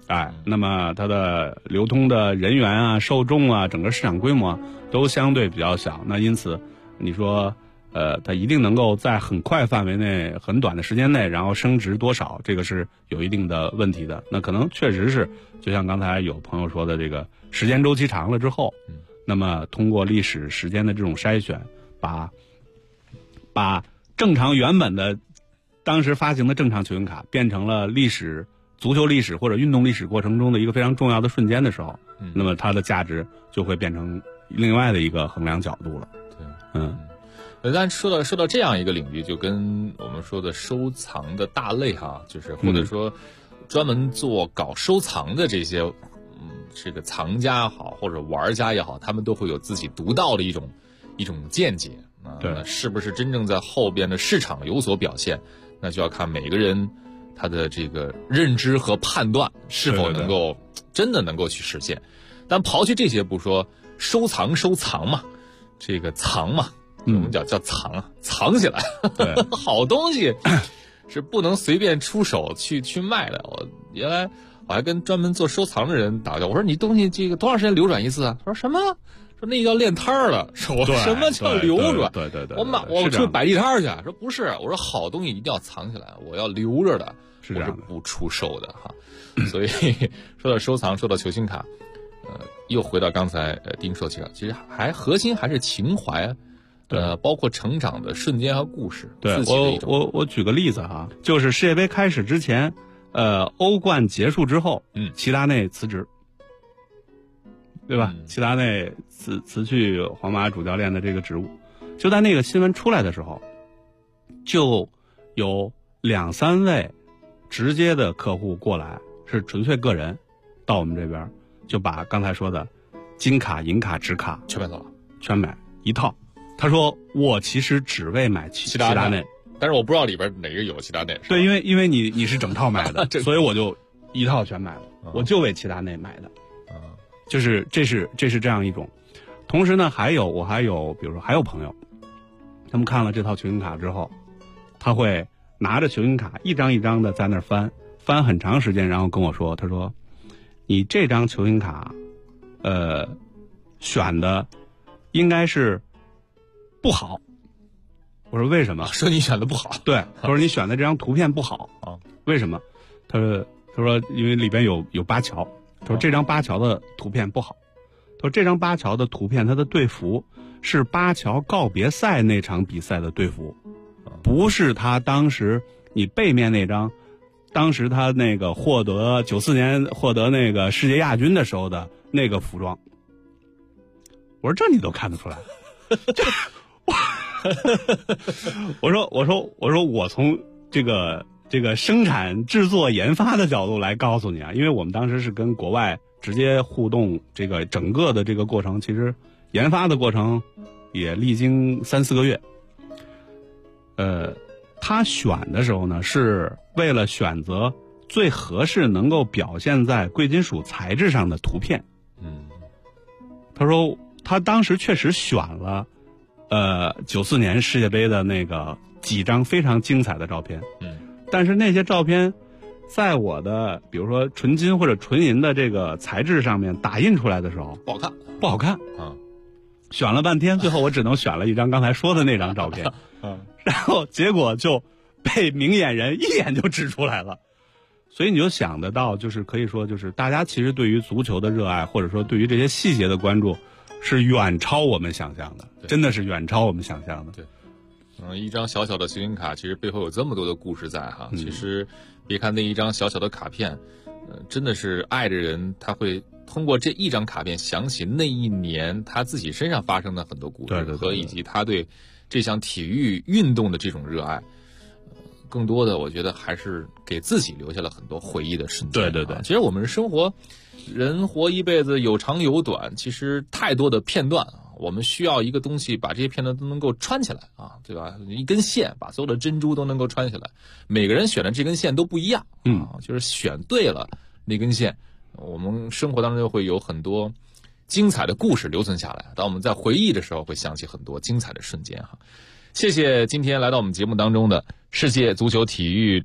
那么它的流通的人员啊、受众啊、整个市场规模都相对比较小。那因此，你说，它一定能够在很快范围内、很短的时间内，然后升值多少，这个是有一定的问题的。那可能确实是，就像刚才有朋友说的，这个时间周期长了之后，那么通过历史时间的这种筛选，把正常原本的当时发行的正常球星卡变成了足球历史或者运动历史过程中的一个非常重要的瞬间的时候，那么它的价值就会变成另外的一个衡量角度了。 对，但说到这样一个领域，就跟我们说的收藏的大类就是或者说专门搞收藏的这些这个藏家也好或者玩家也好，他们都会有自己独到的一种见解。对，是不是真正在后边的市场有所表现，那就要看每个人他的这个认知和判断是否能够真的能够去实现。但刨去这些不说，收藏嘛，这个藏嘛，我们叫藏藏起来。对，好东西是不能随便出手去卖的。原来我还跟专门做收藏的人打交道，我说你东西这个多长时间流转一次啊？他说什么？说那叫练摊儿了。说我什么叫流转？对，我去摆地摊去。说不是，我说好东西一定要藏起来，我要留着的，我是不出售的哈。所以说到收藏，说到球星卡，又回到刚才丁说起来，其实核心还是情怀，包括成长的瞬间和故事。 对，我举个例子就是世界杯开始之前，欧冠结束之后，齐达内辞职。对吧？齐达内辞去皇马主教练的这个职务，就在那个新闻出来的时候，就有2-3位直接的客户过来，是纯粹个人，到我们这边就把刚才说的金卡、银卡、纸卡全买走了， 全买一套。他说我其实只为买齐达内， 但是我不知道里边哪个有齐达内。 对，因为你是整套买的，所以我就一套全买了，我就为齐达内买的。就是这是这样一种。同时呢，我还有比如说还有朋友，他们看了这套球星卡之后，他会拿着球星卡一张一张的在那儿翻很长时间，然后跟我说，他说你这张球星卡选的应该是不好。我说为什么？ 说你选的不好。 对，他说你选的这张图片不好啊？为什么？他说因为里边有巴乔。他说这张巴乔的图片不好。他说这张巴乔的图片，他的队服是巴乔告别赛那场比赛的队服，不是他当时你背面那张，当时他那个94年获得那个世界亚军的时候的那个服装。我说这你都看得出来？我说我从这个生产、制作、研发的角度来告诉你啊，因为我们当时是跟国外直接互动，这个整个的这个过程，其实研发的过程也历经3-4个月。他选的时候呢，是为了选择最合适能够表现在贵金属材质上的图片。他说他当时确实选了94年世界杯的那个几张非常精彩的照片。但是那些照片在我的比如说纯金或者纯银的这个材质上面打印出来的时候不好看选了半天，最后我只能选了一张刚才说的那张照片然后结果就被明眼人一眼就指出来了。所以你就想得到，就是可以说就是大家其实对于足球的热爱，或者说对于这些细节的关注是远超我们想象的，真的是远超我们想象的。 对，一张小小的球星卡，其实背后有这么多的故事在哈。其实别看那一张小小的卡片，真的是爱的人，他会通过这一张卡片想起那一年他自己身上发生的很多故事，和以及他对这项体育运动的这种热爱。更多的我觉得还是给自己留下了很多回忆的瞬间。对，其实我们生活，人活一辈子有长有短，其实太多的片段我们需要一个东西把这些片段都能够穿起来对吧？一根线把所有的珍珠都能够穿起来。每个人选的这根线都不一样就是选对了那根线，我们生活当中就会有很多精彩的故事留存下来。当我们在回忆的时候，会想起很多精彩的瞬间谢谢今天来到我们节目当中的世界足球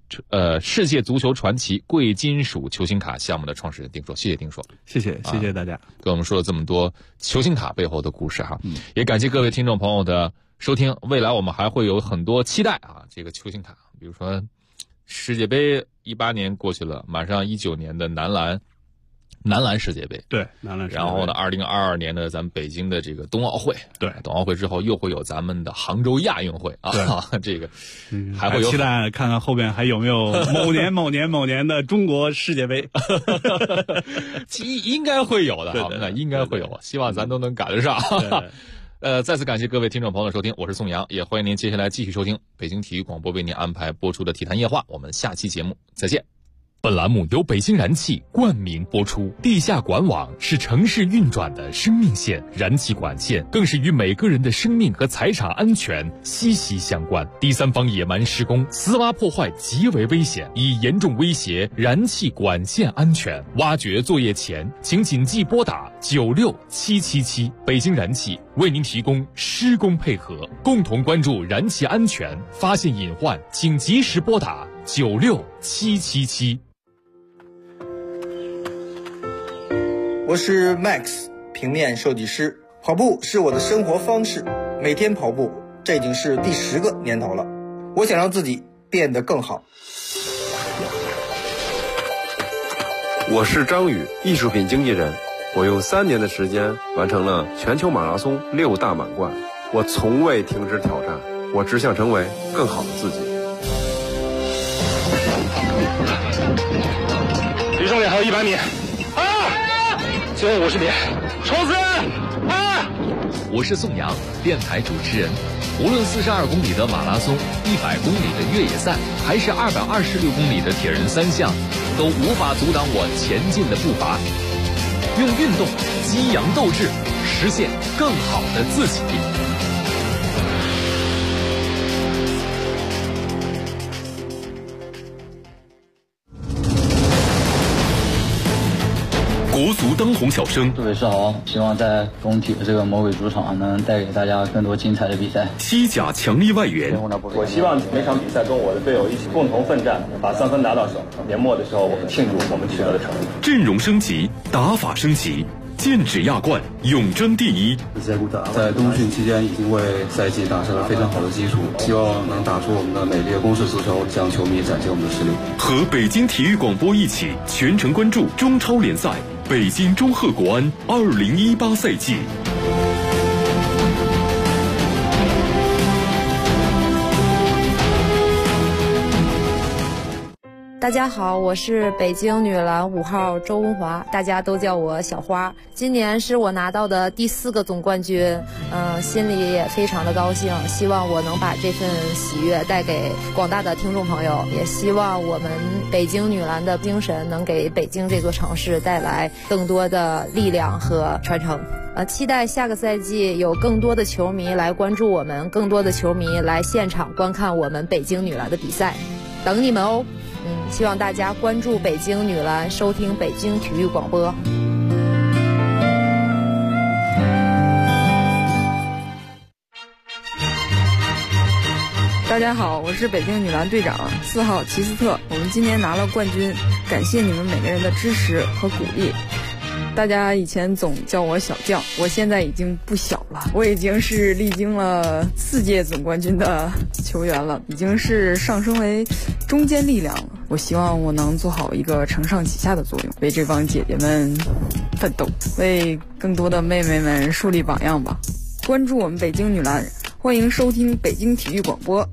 传奇贵金属球星卡项目的创始人丁硕，谢谢丁硕， 谢谢大家， 跟我们说了这么多球星卡背后的故事哈，也感谢各位听众朋友的收听。未来我们还会有很多期待啊，这个球星卡，比如说世界杯18年过去了，马上19年的男篮世界杯， 对，男篮世界杯。 然后呢，2022年的咱们北京的这个冬奥会， 对， 冬奥会之后又会有咱们的杭州亚运会啊，这个还会有期待看看后边还有没有某年的中国世界杯， 应该会有的， 对， 应该会有，希望咱都能赶得上。再次感谢各位听众朋友的收听，我是宋阳，也欢迎您接下来继续收听北京体育广播为您安排播出的体坛夜话，我们下期节目再见。本栏目由北京燃气冠名播出。地下管网是城市运转的生命线，燃气管线更是与每个人的生命和财产安全息息相关。第三方野蛮施工、私挖破坏极为危险，已严重威胁燃气管线安全。挖掘作业前，请谨记拨打96777。北京燃气为您提供施工配合，共同关注燃气安全，发现隐患请及时拨打96777。 我是 Max 平面设计师，跑步是我的生活方式，每天跑步，这已经是第10个年头了。我想让自己变得更好。 我是张宇，艺术品经纪人。我用3年的时间完成了全球马拉松6大满贯。我从未停止挑战，我只想成为更好的自己。 离终点还有100米。最后50米，冲刺！ 我是宋阳，电台主持人。无论42公里的马拉松、100公里的越野赛，还是226公里的铁人3项，都无法阻挡我前进的步伐。用运动激扬斗志，实现更好的自己。 国足当红小生， 各位是好，希望在中体的这个魔鬼主场能带给大家更多精彩的比赛。 西甲强力外援， 我希望每场比赛跟我的队友一起共同奋战，把3分拿到手。年末的时候，我们庆祝我们取得的成绩。 阵容升级，打法升级，剑指亚冠，永争第一。 在冬训期间已经为赛季打下了非常好的基础，希望能打出我们的美丽的攻势足球，向球迷展现我们的实力。 和北京体育广播一起全程关注中超联赛北京中赫国安2018赛季。 大家好，我是北京女篮5号周文华，大家都叫我小花。今年是我拿到的第4个总冠军，心里也非常的高兴，希望我能把这份喜悦带给广大的听众朋友，也希望我们北京女篮的精神能给北京这座城市带来更多的力量和传承。期待下个赛季有更多的球迷来关注我们，更多的球迷来现场观看我们北京女篮的比赛，等你们哦。希望大家关注北京女篮，收听北京体育广播。 大家好，我是北京女篮队长4号齐斯特，我们今年拿了冠军，感谢你们每个人的支持和鼓励。大家以前总叫我小将，我现在已经不小了，我已经是历经了4届总冠军的球员了，已经是上升为中坚力量了。我希望我能做好一个承上启下的作用，为这帮姐姐们奋斗，为更多的妹妹们树立榜样吧。关注我们北京女篮，欢迎收听北京体育广播。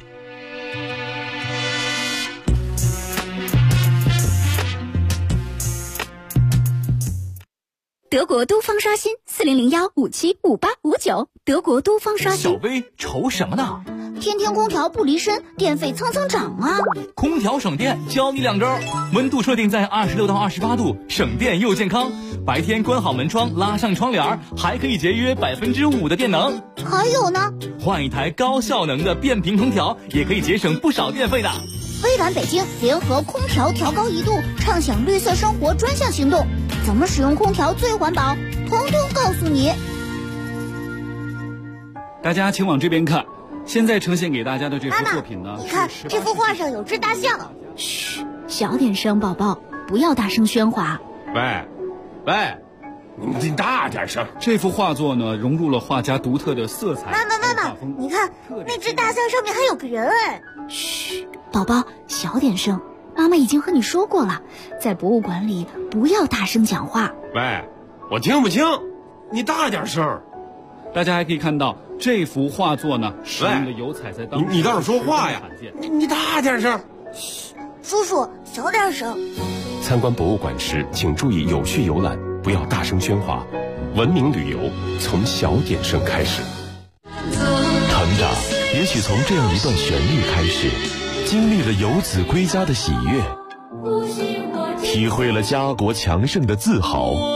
德国都方刷新4001575859，德国都方刷新。 小薇愁什么呢？ 天天空调不离身，电费蹭蹭涨啊！ 空调省电，教你2招：温度设定在26到28度，省电又健康。白天关好门窗，拉上窗帘，还可以节约5%的电能。 还有呢， 换一台高效能的变频空调，也可以节省不少电费的。 微软北京联合空调调高1度，畅享绿色生活专项行动，怎么使用空调最环保，通通告诉你。 大家请往这边看， 现在呈现给大家的这幅作品呢， 你看这幅画上有只大象。 嘘，小点声，宝宝，不要大声喧哗。 喂，你大点声。这幅画作呢，融入了画家独特的色彩。 妈妈，你看那只大象上面还有个人哎。嘘，宝宝，小点声。妈妈已经和你说过了，在博物馆里不要大声讲话。 喂，我听不清，你大点声。 大家还可以看到这幅画作呢，使用的油彩在当时你倒是说话呀！你大点声。 嘘，叔叔，小点声。 参观博物馆时，请注意有序游览，不要大声喧哗。文明旅游从小点声开始。 成长也许从这样一段旋律开始，经历了游子归家的喜悦，体会了家国强盛的自豪。